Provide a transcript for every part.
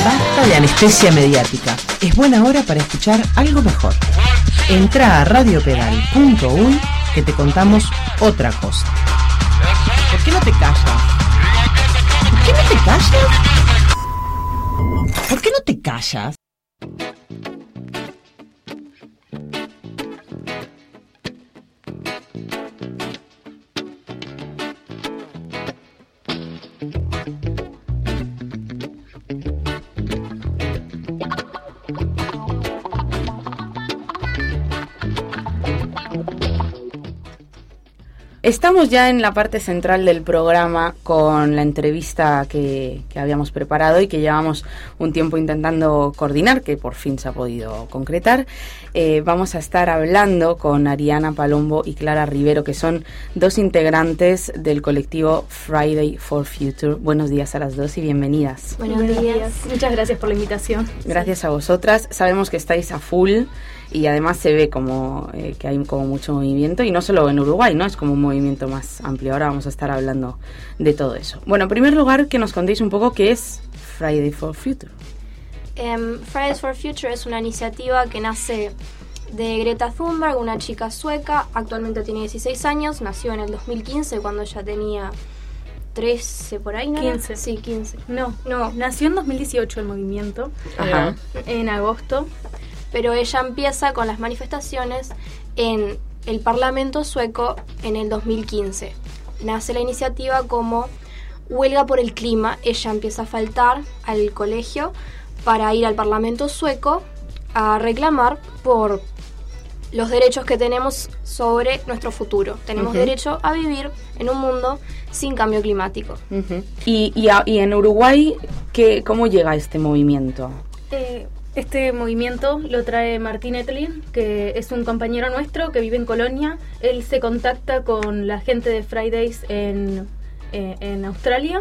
Basta de anestesia mediática. Es buena hora para escuchar algo mejor. Entrá a radiopedal.uy que te contamos otra cosa. ¿Por qué no te callas? ¿Por qué no te callas? ¿Por qué no te callas? Estamos ya en la parte central del programa con la entrevista que habíamos preparado y que llevamos un tiempo intentando coordinar, que por fin se ha podido concretar. Vamos a estar hablando con Ariana Palombo y Clara Rivero, que son dos integrantes del colectivo Friday for Future. Buenos días a las dos y bienvenidas. Buenos días. Muchas gracias por la invitación. Gracias a vosotras. Sabemos que estáis a full. Y además se ve como que hay como mucho movimiento, y no solo en Uruguay, ¿no? Es como un movimiento más amplio. Ahora vamos a estar hablando de todo eso. Bueno, en primer lugar, que nos contéis un poco qué es Friday for Future. Fridays for Future es una iniciativa que nace de Greta Thunberg, una chica sueca. Actualmente tiene 16 años, nació en el 2015 cuando ella tenía 13 por ahí, ¿no? 15. Sí, 15. No, nació en 2018 el movimiento. Ajá. En agosto. Pero ella empieza con las manifestaciones en el Parlamento sueco en el 2015. Nace la iniciativa como huelga por el clima. Ella empieza a faltar al colegio para ir al Parlamento sueco a reclamar por los derechos que tenemos sobre nuestro futuro. Tenemos derecho a vivir en un mundo sin cambio climático. Y en Uruguay, ¿cómo llega este movimiento? Este movimiento lo trae Martín Etlin, que es un compañero nuestro que vive en Colonia. Él se contacta con la gente de Fridays en Australia.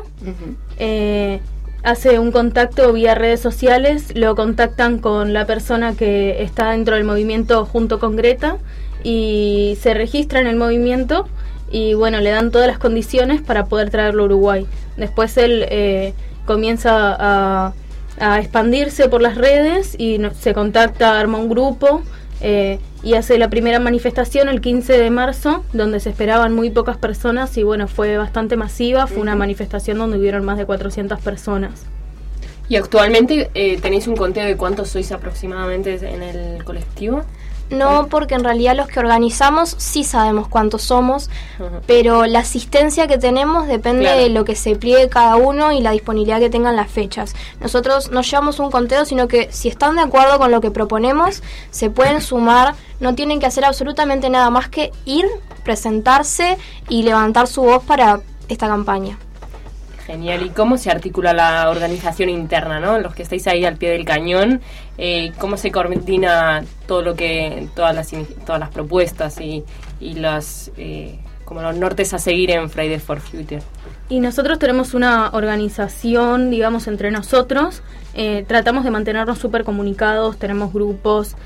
Hace un contacto vía redes sociales, lo contactan con la persona que está dentro del movimiento junto con Greta y se registra en el movimiento y bueno, le dan todas las condiciones para poder traerlo a Uruguay. Después él comienza a expandirse por las redes y se contacta, arma un grupo y hace la primera manifestación el 15 de marzo, donde se esperaban muy pocas personas y bueno, fue bastante masiva, fue una manifestación donde hubieron más de 400 personas. ¿Y actualmente tenéis un conteo de cuántos sois aproximadamente en el colectivo? No, porque en realidad los que organizamos sí sabemos cuántos somos, pero la asistencia que tenemos depende de lo que se pliegue cada uno y la disponibilidad que tengan las fechas. Nosotros no llevamos un conteo, sino que si están de acuerdo con lo que proponemos, se pueden sumar, no tienen que hacer absolutamente nada más que ir, presentarse y levantar su voz para esta campaña. Genial. ¿Y cómo se articula la organización interna, ¿no? Los que estáis ahí al pie del cañón, ¿cómo se coordina todo lo que todas las propuestas y las como los nortes a seguir en Fridays for Future? Y nosotros tenemos una organización, digamos, entre nosotros. Tratamos de mantenernos súper comunicados, tenemos grupos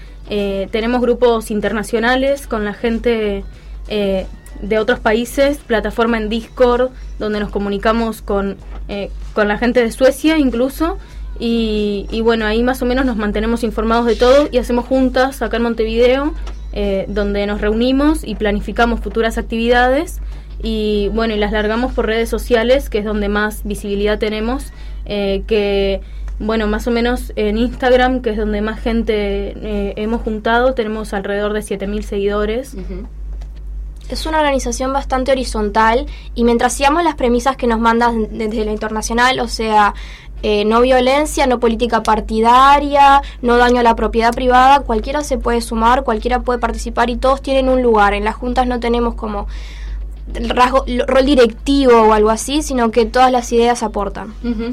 internacionales con la gente de otros países, plataforma en Discord, donde nos comunicamos con la gente de Suecia incluso, y bueno, ahí más o menos nos mantenemos informados de todo y hacemos juntas acá en Montevideo, donde nos reunimos y planificamos futuras actividades y bueno, y las largamos por redes sociales, que es donde más visibilidad tenemos, que bueno, más o menos en Instagram, que es donde más gente hemos juntado, tenemos alrededor de 7.000 seguidores. Es una organización bastante horizontal y mientras sigamos las premisas que nos mandan desde lo internacional, o sea, no violencia, no política partidaria, no daño a la propiedad privada, cualquiera se puede sumar, cualquiera puede participar y todos tienen un lugar. En las juntas no tenemos como rol directivo o algo así, sino que todas las ideas aportan.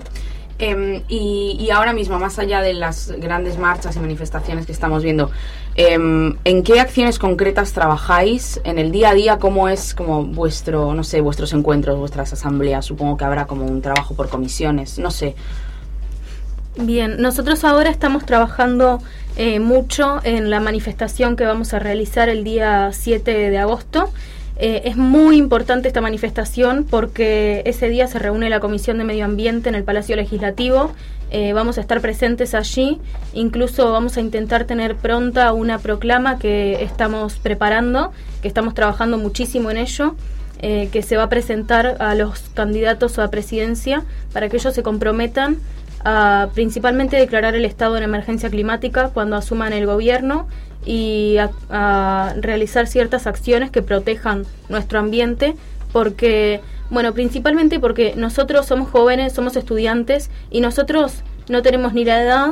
Y ahora mismo, más allá de las grandes marchas y manifestaciones que estamos viendo, ¿en qué acciones concretas trabajáis en el día a día? ¿Cómo es como vuestros encuentros, vuestras asambleas? Supongo que habrá como un trabajo por comisiones, no sé. Bien, nosotros ahora estamos trabajando mucho en la manifestación que vamos a realizar el día 7 de agosto. Es muy importante esta manifestación porque ese día se reúne la Comisión de Medio Ambiente en el Palacio Legislativo. Vamos a estar presentes allí, incluso vamos a intentar tener pronta una proclama que estamos preparando, que estamos trabajando muchísimo en ello, que se va a presentar a los candidatos a la presidencia para que ellos se comprometan a principalmente declarar el estado de emergencia climática cuando asuman el gobierno y a realizar ciertas acciones que protejan nuestro ambiente, porque, bueno, principalmente porque nosotros somos jóvenes, somos estudiantes y nosotros no tenemos ni la edad,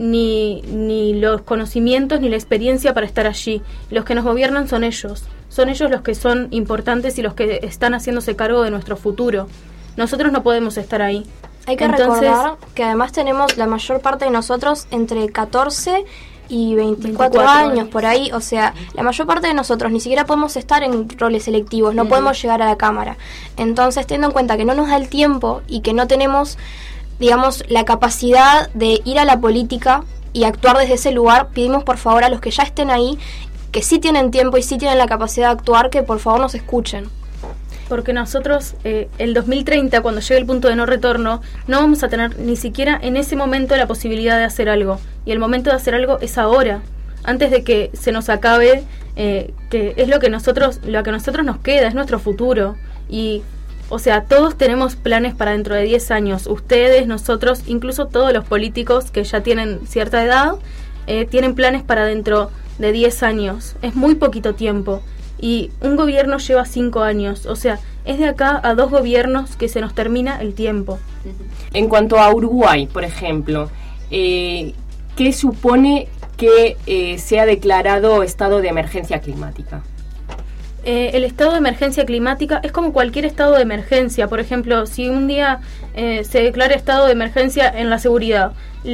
ni los conocimientos, ni la experiencia para estar allí. Los que nos gobiernan son ellos los que son importantes y los que están haciéndose cargo de nuestro futuro. Nosotros no podemos estar ahí. Hay que recordar que además tenemos la mayor parte de nosotros entre 14 y 24 años, por ahí. O sea, la mayor parte de nosotros ni siquiera podemos estar en roles selectivos, no podemos llegar a la Cámara. Entonces, teniendo en cuenta que no nos da el tiempo y que no tenemos, digamos, la capacidad de ir a la política y actuar desde ese lugar, pedimos por favor a los que ya estén ahí, que sí tienen tiempo y sí tienen la capacidad de actuar, que por favor nos escuchen. Porque nosotros, el 2030, cuando llegue el punto de no retorno, no vamos a tener ni siquiera en ese momento la posibilidad de hacer algo. Y el momento de hacer algo es ahora, antes de que se nos acabe, que es lo que a nosotros nos queda, es nuestro futuro. Y, o sea, todos tenemos planes para dentro de 10 años. Ustedes, nosotros, incluso todos los políticos que ya tienen cierta edad, tienen planes para dentro de 10 años. Es muy poquito tiempo. Y un gobierno lleva 5 años, o sea, es de acá a 2 gobiernos que se nos termina el tiempo. En cuanto a Uruguay, por ejemplo, ¿qué supone que sea declarado estado de emergencia climática? El estado de emergencia climática es como cualquier estado de emergencia. Por ejemplo, si un día se declara estado de emergencia en la seguridad,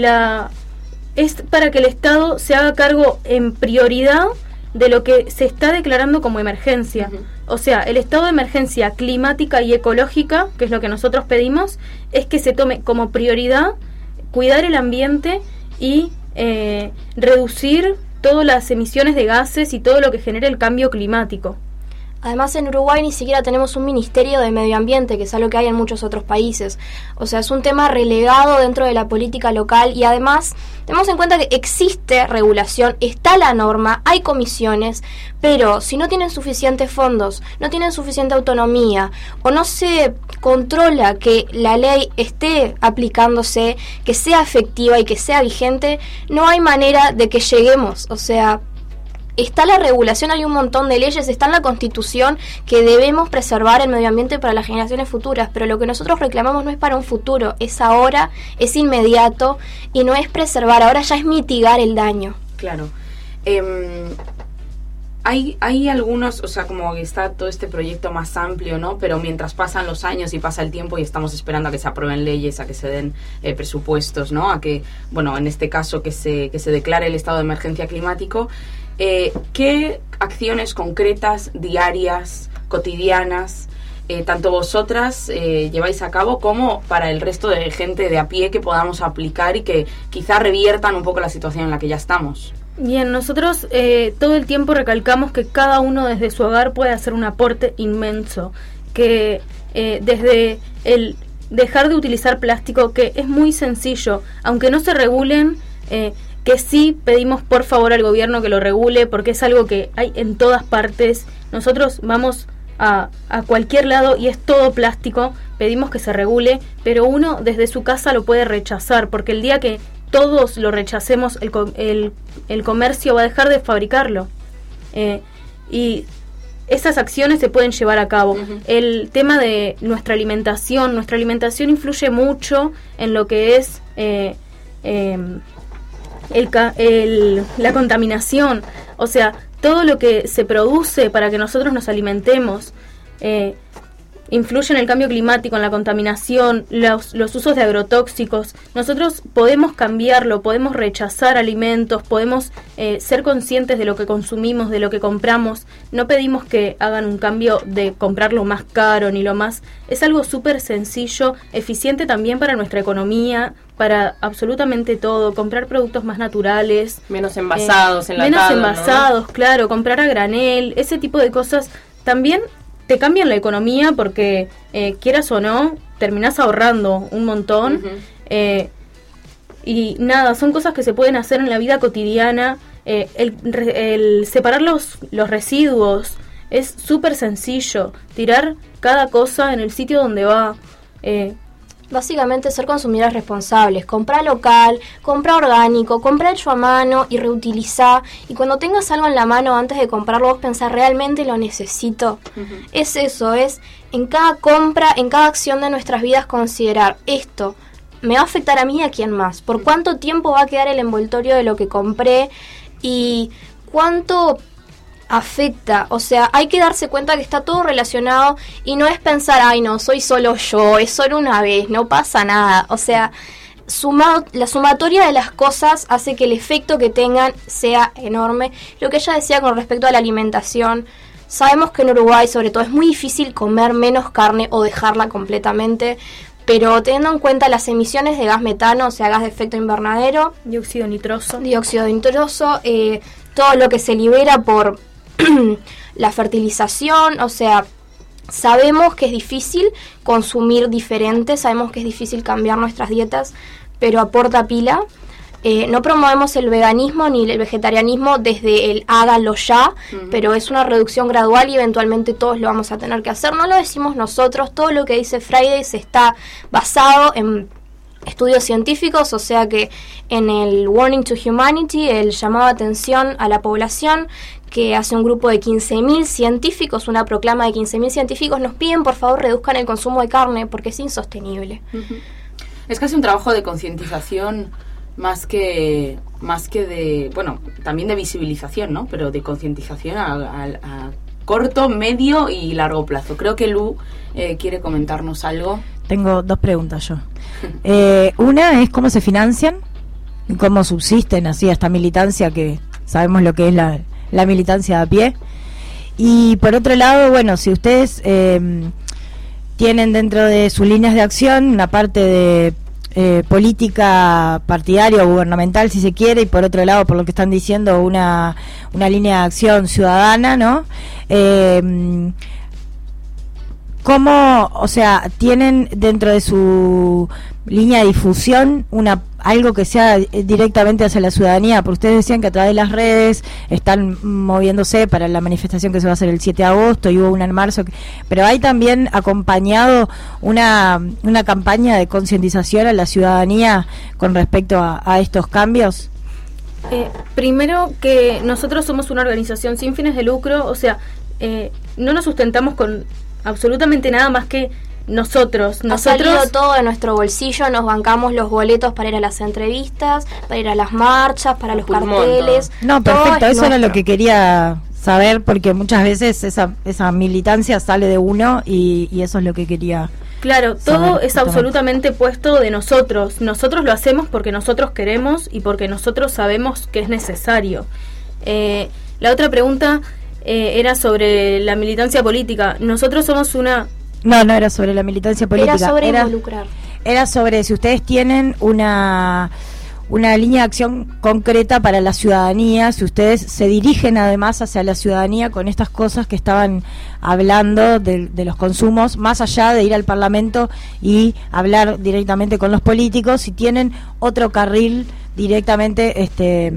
es para que el Estado se haga cargo en prioridad de lo que se está declarando como emergencia. O sea, el estado de emergencia climática y ecológica, que es lo que nosotros pedimos, es que se tome como prioridad cuidar el ambiente y reducir todas las emisiones de gases y todo lo que genera el cambio climático. Además, en Uruguay ni siquiera tenemos un ministerio de medio ambiente, que es algo que hay en muchos otros países. O sea, es un tema relegado dentro de la política local y además tenemos en cuenta que existe regulación, está la norma, hay comisiones, pero si no tienen suficientes fondos, no tienen suficiente autonomía o no se controla que la ley esté aplicándose, que sea efectiva y que sea vigente, no hay manera de que lleguemos. O sea, está la regulación, hay un montón de leyes, está en la Constitución que debemos preservar el medio ambiente para las generaciones futuras, pero lo que nosotros reclamamos no es para un futuro, es ahora, es inmediato y no es preservar, ahora ya es mitigar el daño. Claro. Hay algunos, o sea, como que está todo este proyecto más amplio, ¿no? Pero mientras pasan los años y pasa el tiempo y estamos esperando a que se aprueben leyes, a que se den presupuestos, ¿no? A que, bueno, en este caso que se declare el estado de emergencia climático. ¿Qué acciones concretas, diarias, cotidianas, tanto vosotras lleváis a cabo como para el resto de gente de a pie que podamos aplicar y que quizá reviertan un poco la situación en la que ya estamos? Bien, nosotros todo el tiempo recalcamos que cada uno desde su hogar puede hacer un aporte inmenso, que desde el dejar de utilizar plástico, que es muy sencillo, aunque no se regulen, que sí pedimos por favor al gobierno que lo regule, porque es algo que hay en todas partes. Nosotros vamos a cualquier lado y es todo plástico, pedimos que se regule, pero uno desde su casa lo puede rechazar, porque el día que todos lo rechacemos, el comercio va a dejar de fabricarlo. Y esas acciones se pueden llevar a cabo. El tema de nuestra alimentación influye mucho en lo que es la contaminación, o sea, todo lo que se produce para que nosotros nos alimentemos influye en el cambio climático, en la contaminación, los usos de agrotóxicos. Nosotros podemos cambiarlo, podemos rechazar alimentos, podemos ser conscientes de lo que consumimos, de lo que compramos. No pedimos que hagan un cambio de comprar lo más caro ni lo más... Es algo súper sencillo, eficiente también para nuestra economía, para absolutamente todo, comprar productos más naturales. Menos envasados, menos envasados, ¿no? Claro, comprar a granel, ese tipo de cosas también te cambian la economía porque, quieras o no, terminás ahorrando un montón. Y nada, son cosas que se pueden hacer en la vida cotidiana. El separar los residuos es súper sencillo. Tirar cada cosa en el sitio donde va. Básicamente ser consumidores responsables, comprar local, comprar orgánico, comprar hecho a mano y reutilizar. Y cuando tengas algo en la mano antes de comprarlo, vos pensás, ¿realmente lo necesito? Es eso, es en cada compra, en cada acción de nuestras vidas considerar esto. ¿Me va a afectar a mí y a quién más? ¿Por cuánto tiempo va a quedar el envoltorio de lo que compré? ¿Y cuánto afecta? O sea, hay que darse cuenta que está todo relacionado y no es pensar, ay no, soy solo yo, es solo una vez, no pasa nada. O sea, la sumatoria de las cosas hace que el efecto que tengan sea enorme. Lo que ella decía con respecto a la alimentación, sabemos que en Uruguay sobre todo es muy difícil comer menos carne o dejarla completamente, pero teniendo en cuenta las emisiones de gas metano, o sea, gas de efecto invernadero, dióxido nitroso, todo lo que se libera por la fertilización, o sea, sabemos que es difícil consumir diferente, sabemos que es difícil cambiar nuestras dietas, pero aporta pila. No promovemos el veganismo ni el vegetarianismo desde el hágalo ya, pero es una reducción gradual y eventualmente todos lo vamos a tener que hacer. No lo decimos nosotros, todo lo que dice Fridays está basado en estudios científicos, o sea que en el Warning to Humanity, el llamado de atención a la población, que hace un grupo de 15.000 científicos, una proclama de 15.000 científicos, nos piden por favor reduzcan el consumo de carne porque es insostenible. Es casi un trabajo de concientización más que de, bueno, también de visibilización, ¿no? Pero de concientización a corto, medio y largo plazo. Creo que Lu quiere comentarnos algo. Tengo 2 preguntas yo. Una es cómo se financian, cómo subsisten así a esta militancia, que sabemos lo que es la militancia de a pie. Y por otro lado, bueno, si ustedes tienen dentro de sus líneas de acción una parte de política partidaria o gubernamental, si se quiere, y por otro lado, por lo que están diciendo, una línea de acción ciudadana, ¿no? ¿Cómo, o sea, tienen dentro de su línea de difusión algo que sea directamente hacia la ciudadanía? Porque ustedes decían que a través de las redes están moviéndose para la manifestación que se va a hacer el 7 de agosto y hubo una en marzo, pero hay también acompañado una campaña de concientización a la ciudadanía con respecto a estos cambios. Primero, que nosotros somos una organización sin fines de lucro, o sea, no nos sustentamos con absolutamente nada más que nosotros. Ha salido todo de nuestro bolsillo, nos bancamos los boletos para ir a las entrevistas, para ir a las marchas, para los carteles. No, perfecto, eso era lo que quería saber, porque muchas veces esa militancia sale de uno y eso es lo que quería. Claro, todo es absolutamente puesto de nosotros. Nosotros lo hacemos porque nosotros queremos y porque nosotros sabemos que es necesario. La otra pregunta era sobre la militancia política. Nosotros somos una... No era sobre la militancia política. Era sobre involucrar. Era sobre si ustedes tienen una línea de acción concreta para la ciudadanía, si ustedes se dirigen además hacia la ciudadanía con estas cosas que estaban hablando de los consumos, más allá de ir al Parlamento y hablar directamente con los políticos, si tienen otro carril directamente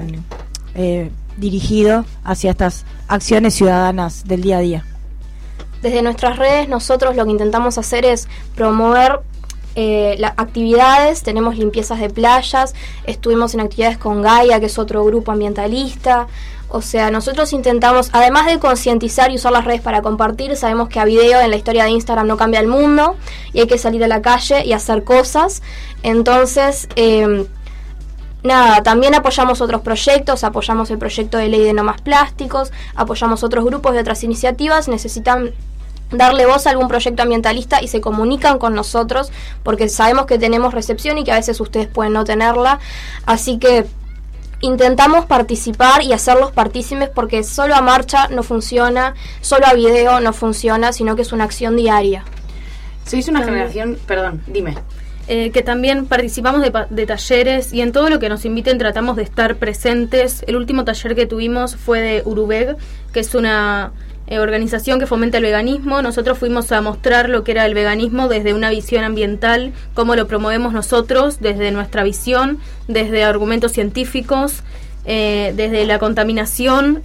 dirigido hacia estas acciones ciudadanas del día a día. Desde nuestras redes nosotros lo que intentamos hacer es promover actividades, tenemos limpiezas de playas, estuvimos en actividades con Gaia, que es otro grupo ambientalista. O sea, nosotros intentamos, además de concientizar y usar las redes para compartir, sabemos que a video en la historia de Instagram no cambia el mundo y hay que salir a la calle y hacer cosas. Entonces, también apoyamos otros proyectos, apoyamos el proyecto de ley de no más plásticos, apoyamos otros grupos de otras iniciativas. Necesitan darle voz a algún proyecto ambientalista y se comunican con nosotros porque sabemos que tenemos recepción y que a veces ustedes pueden no tenerla, así que intentamos participar y hacerlos partícipes porque solo a marcha no funciona, solo a video no funciona, sino que es una acción diaria. Sois una generación, perdón, dime. Que también participamos de talleres y en todo lo que nos inviten tratamos de estar presentes. El último taller que tuvimos fue de Urubeg, que es una organización que fomenta el veganismo. Nosotros fuimos a mostrar lo que era el veganismo desde una visión ambiental, cómo lo promovemos nosotros, desde nuestra visión, desde argumentos científicos, desde la contaminación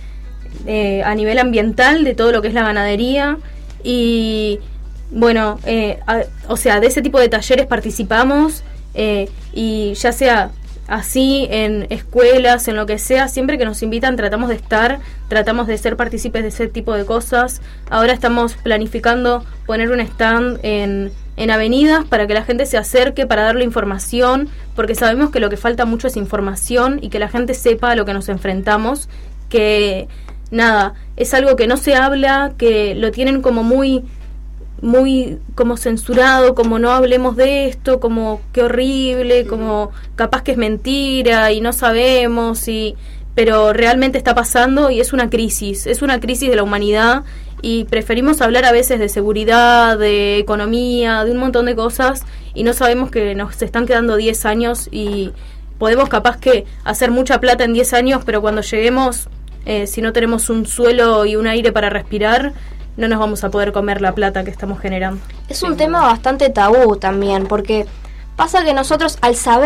a nivel ambiental de todo lo que es la ganadería. Y bueno, o sea, de ese tipo de talleres participamos, y ya sea así en escuelas, en lo que sea, siempre que nos invitan tratamos de ser partícipes de ese tipo de cosas. Ahora estamos planificando poner un stand en avenidas para que la gente se acerque, para darle información, porque sabemos que lo que falta mucho es información y que la gente sepa a lo que nos enfrentamos, que nada, es algo que no se habla, que lo tienen como muy como censurado, como no hablemos de esto, como qué horrible, como capaz que es mentira y no sabemos, pero realmente está pasando y es una crisis de la humanidad, y preferimos hablar a veces de seguridad, de economía, de un montón de cosas, y no sabemos que nos están quedando 10 años y podemos capaz que hacer mucha plata en 10 años, pero cuando lleguemos, si no tenemos un suelo y un aire para respirar, no nos vamos a poder comer la plata que estamos generando. Es un tema bastante tabú también, porque pasa que nosotros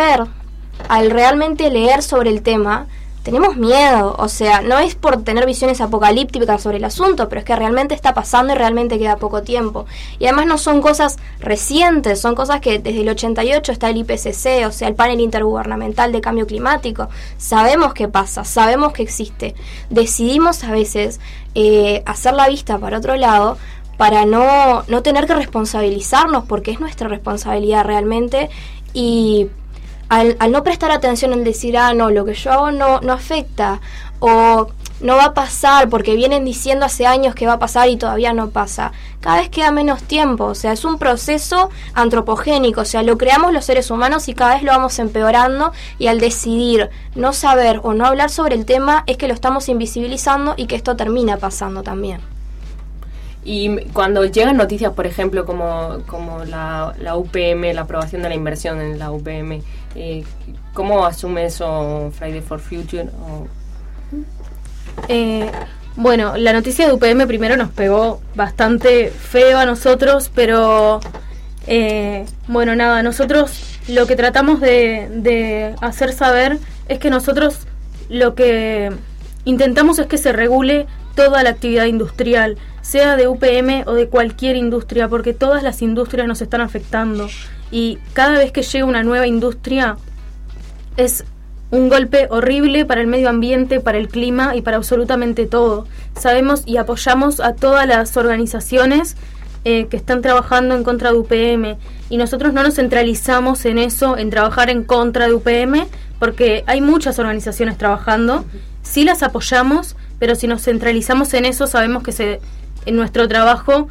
al realmente leer sobre el tema, tenemos miedo. O sea, no es por tener visiones apocalípticas sobre el asunto, pero es que realmente está pasando y realmente queda poco tiempo. Y además no son cosas recientes, son cosas que desde el 88 está el IPCC, o sea, el Panel Intergubernamental de Cambio Climático. Sabemos qué pasa, sabemos que existe. Decidimos a veces hacer la vista para otro lado, para no tener que responsabilizarnos, porque es nuestra responsabilidad realmente, y al no prestar atención en decir, no, lo que yo hago no afecta, o no va a pasar, porque vienen diciendo hace años que va a pasar y todavía no pasa. Cada vez queda menos tiempo, o sea, es un proceso antropogénico, o sea, lo creamos los seres humanos y cada vez lo vamos empeorando, y al decidir no saber o no hablar sobre el tema es que lo estamos invisibilizando y que esto termina pasando también. Y cuando llegan noticias, por ejemplo, como la UPM, la aprobación de la inversión en la UPM, ¿cómo asume eso Friday for Future? Bueno, la noticia de UPM primero nos pegó bastante feo a nosotros, pero bueno, nada, nosotros lo que tratamos de hacer saber es que nosotros lo que intentamos es que se regule toda la actividad industrial, sea de UPM o de cualquier industria, porque todas las industrias nos están afectando, y cada vez que llega una nueva industria es un golpe horrible para el medio ambiente, para el clima y para absolutamente todo. Sabemos y apoyamos a todas las organizaciones que están trabajando en contra de UPM, y nosotros no nos centralizamos en eso, en trabajar en contra de UPM, porque hay muchas organizaciones trabajando, sí las apoyamos, pero si nos centralizamos en eso, sabemos que en nuestro trabajo,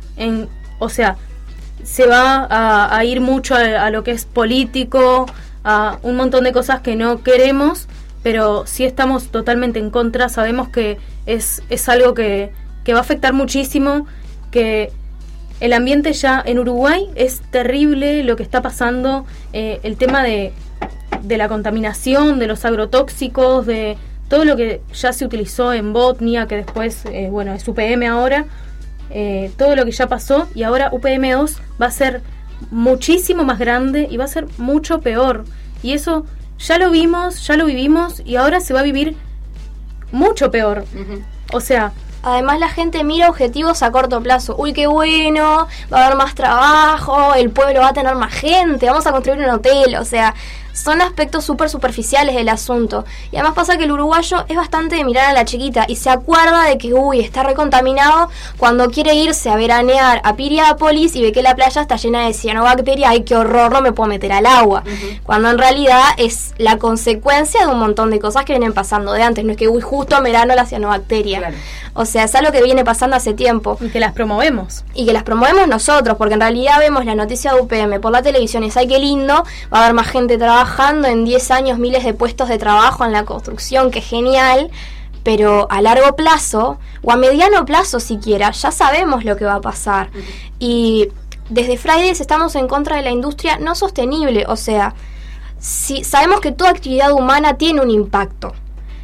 o sea, se va a ir mucho a lo que es político, a un montón de cosas que no queremos, pero sí estamos totalmente en contra. Sabemos que es algo que va a afectar muchísimo, que el ambiente ya en Uruguay es terrible lo que está pasando, el tema de la contaminación, de los agrotóxicos, de todo lo que ya se utilizó en Botnia, que después, bueno, es UPM ahora, todo lo que ya pasó, y ahora UPM2 va a ser muchísimo más grande y va a ser mucho peor, y eso ya lo vimos, ya lo vivimos, y ahora se va a vivir mucho peor. O sea, además la gente mira objetivos a corto plazo. Uy, qué bueno, va a haber más trabajo, el pueblo va a tener más gente, vamos a construir un hotel. O sea, son aspectos súper superficiales del asunto. Y además pasa que el uruguayo es bastante de mirar a la chiquita y se acuerda de que, está recontaminado cuando quiere irse a veranear a Piriápolis y ve que la playa está llena de cianobacterias. ¡Ay, qué horror! No me puedo meter al agua. Cuando en realidad es la consecuencia de un montón de cosas que vienen pasando de antes. No es que, justo en verano la cianobacteria. Claro. O sea, es algo que viene pasando hace tiempo. Y que las promovemos. Y que las promovemos nosotros, porque en realidad vemos la noticia de UPM por la televisión y es, ¡ay, qué lindo! Va a haber más gente trabajando en 10 años, miles de puestos de trabajo en la construcción, qué genial, pero a largo plazo, o a mediano plazo siquiera, ya sabemos lo que va a pasar. Y desde Fridays estamos en contra de la industria no sostenible, o sea, si sabemos que toda actividad humana tiene un impacto,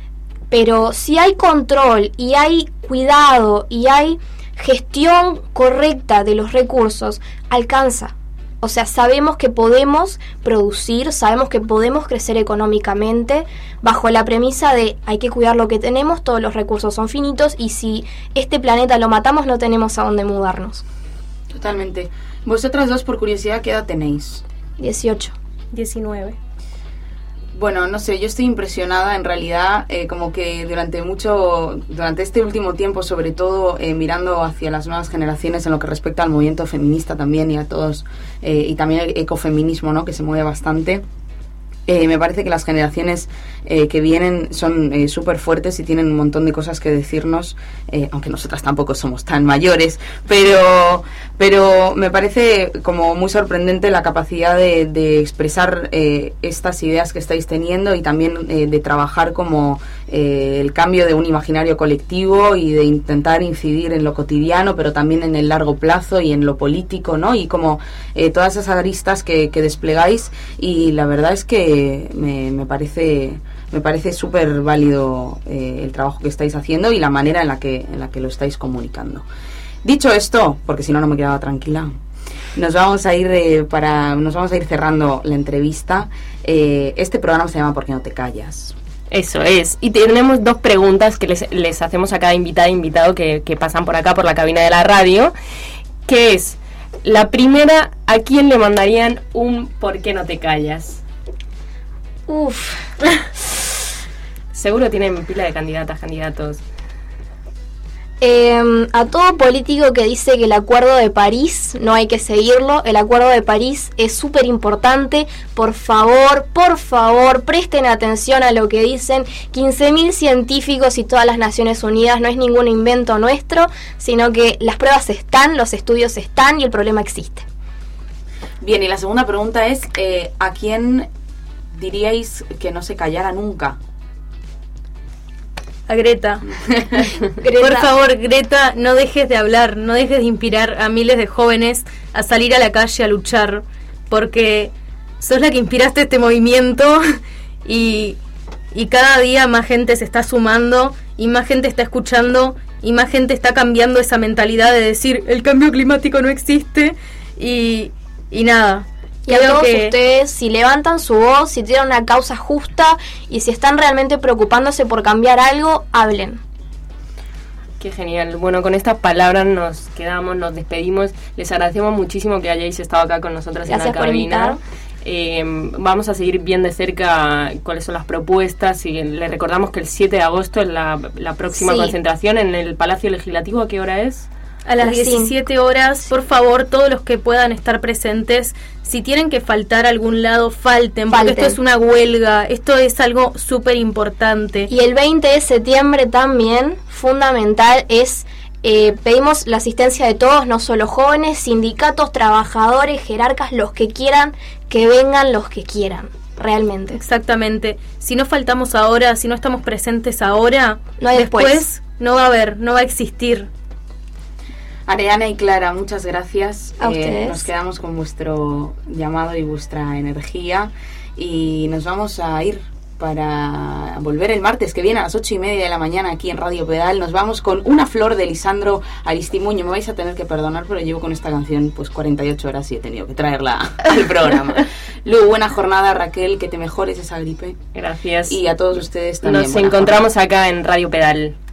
pero si hay control y hay cuidado y hay gestión correcta de los recursos, alcanza. O sea, sabemos que podemos producir, sabemos que podemos crecer económicamente bajo la premisa de hay que cuidar lo que tenemos, todos los recursos son finitos y si este planeta lo matamos no tenemos a dónde mudarnos. Totalmente. Vosotras dos, por curiosidad, ¿qué edad tenéis? 18. 19. Bueno, no sé, yo estoy impresionada en realidad, como que durante este último tiempo, sobre todo mirando hacia las nuevas generaciones en lo que respecta al movimiento feminista también y a todos, y también el ecofeminismo, ¿no?, que se mueve bastante. Me parece que las generaciones que vienen son súper fuertes y tienen un montón de cosas que decirnos, aunque nosotras tampoco somos tan mayores, pero me parece como muy sorprendente la capacidad de expresar estas ideas que estáis teniendo y también de trabajar como el cambio de un imaginario colectivo y de intentar incidir en lo cotidiano, pero también en el largo plazo y en lo político, ¿no? Y como todas esas aristas que desplegáis, y la verdad es que me parece súper válido el trabajo que estáis haciendo y la manera en la que lo estáis comunicando. Dicho esto, porque si no me quedaba tranquila, nos vamos a ir cerrando la entrevista. Este programa se llama ¿Por qué no te callas? Eso es, y tenemos 2 preguntas que les hacemos a cada invitada e invitado que pasan por acá, por la cabina de la radio, que es, la primera, ¿a quién le mandarían un ¿por qué no te callas? Uf. Seguro tienen pila de candidatos. A todo político que dice que el Acuerdo de París no hay que seguirlo, el Acuerdo de París es súper importante. Por favor, presten atención a lo que dicen 15.000 científicos y todas las Naciones Unidas. No es ningún invento nuestro, sino que las pruebas están, los estudios están y el problema existe. Bien, y la segunda pregunta es, ¿a quién diríais que no se callara nunca? A Greta. Por favor, Greta, no dejes de hablar, no dejes de inspirar a miles de jóvenes a salir a la calle a luchar, porque sos la que inspiraste este movimiento y cada día más gente se está sumando y más gente está escuchando y más gente está cambiando esa mentalidad de decir el cambio climático no existe y nada. Y a todos ustedes, si levantan su voz, si tienen una causa justa y si están realmente preocupándose por cambiar algo, hablen. Qué genial. Bueno, con estas palabras nos quedamos, nos despedimos. Les agradecemos muchísimo que hayáis estado acá con nosotras. Gracias en la cabina. Vamos a seguir bien de cerca cuáles son las propuestas y les recordamos que el 7 de agosto es la próxima concentración en el Palacio Legislativo. ¿A qué hora es? A las 17 horas, por favor, todos los que puedan estar presentes, si tienen que faltar a algún lado, falten, porque esto es una huelga, esto es algo súper importante. Y el 20 de septiembre también, fundamental, es pedimos la asistencia de todos, no solo jóvenes, sindicatos, trabajadores, jerarcas, los que quieran, que vengan los que quieran. Realmente. Exactamente. Si no faltamos ahora, si no estamos presentes ahora, no hay después no va a existir. Ariana y Clara, muchas gracias. A ustedes. Nos quedamos con vuestro llamado y vuestra energía y nos vamos a ir para volver el martes que viene a las 8:30 de la mañana aquí en Radio Pedal. Nos vamos con Una flor de Lisandro Aristimuño. Me vais a tener que perdonar, pero llevo con esta canción pues 48 horas y he tenido que traerla al programa. Lu, buena jornada, Raquel, que te mejores esa gripe. Gracias. Y a todos ustedes también. Nos encontramos acá en Radio Pedal.